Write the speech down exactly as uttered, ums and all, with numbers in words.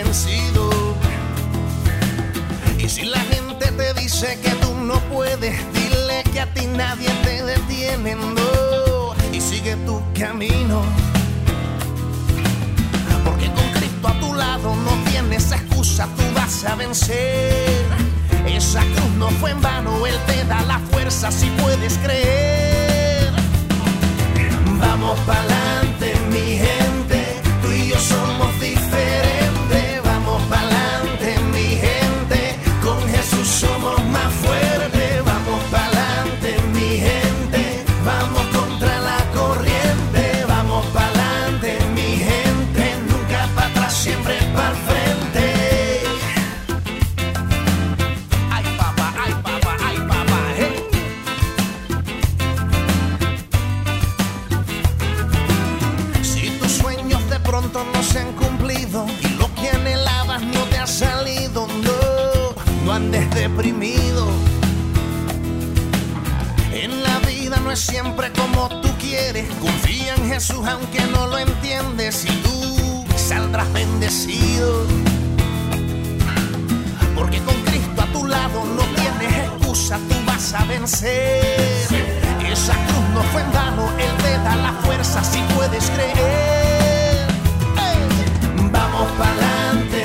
vencido. Y si la gente te dice que tú no puedes, dile que a ti nadie te detiene, no. Y sigue tu camino, porque con Cristo a tu lado no tienes excusa, tú vas a vencer. Esa cruz no fue en vano, Él te da la fuerza si puedes creer. Vamos pa'lante, mi gente, tú y yo somos diferentes. Vamos pa'lante, mi gente, con Jesús somos más fuertes. Vamos pa'lante, mi gente, vamos contra la corriente. Vamos pa'lante, mi gente, nunca para atrás, siempre para el frente. Ay papá, ay papá, ay papá, hey. Si tus sueños de pronto no se han cumplido y lo que anhelabas no te ha salido, no, no andes deprimido. En la vida no es siempre como tú quieres. Confía en Jesús aunque no lo entiendes y tú saldrás bendecido. Porque con Cristo a tu lado no tienes excusa, tú vas a vencer. Esa cruz no fue en vano, Él te da la fuerza si puedes creer. ¡Ey! Vamos pa'lante,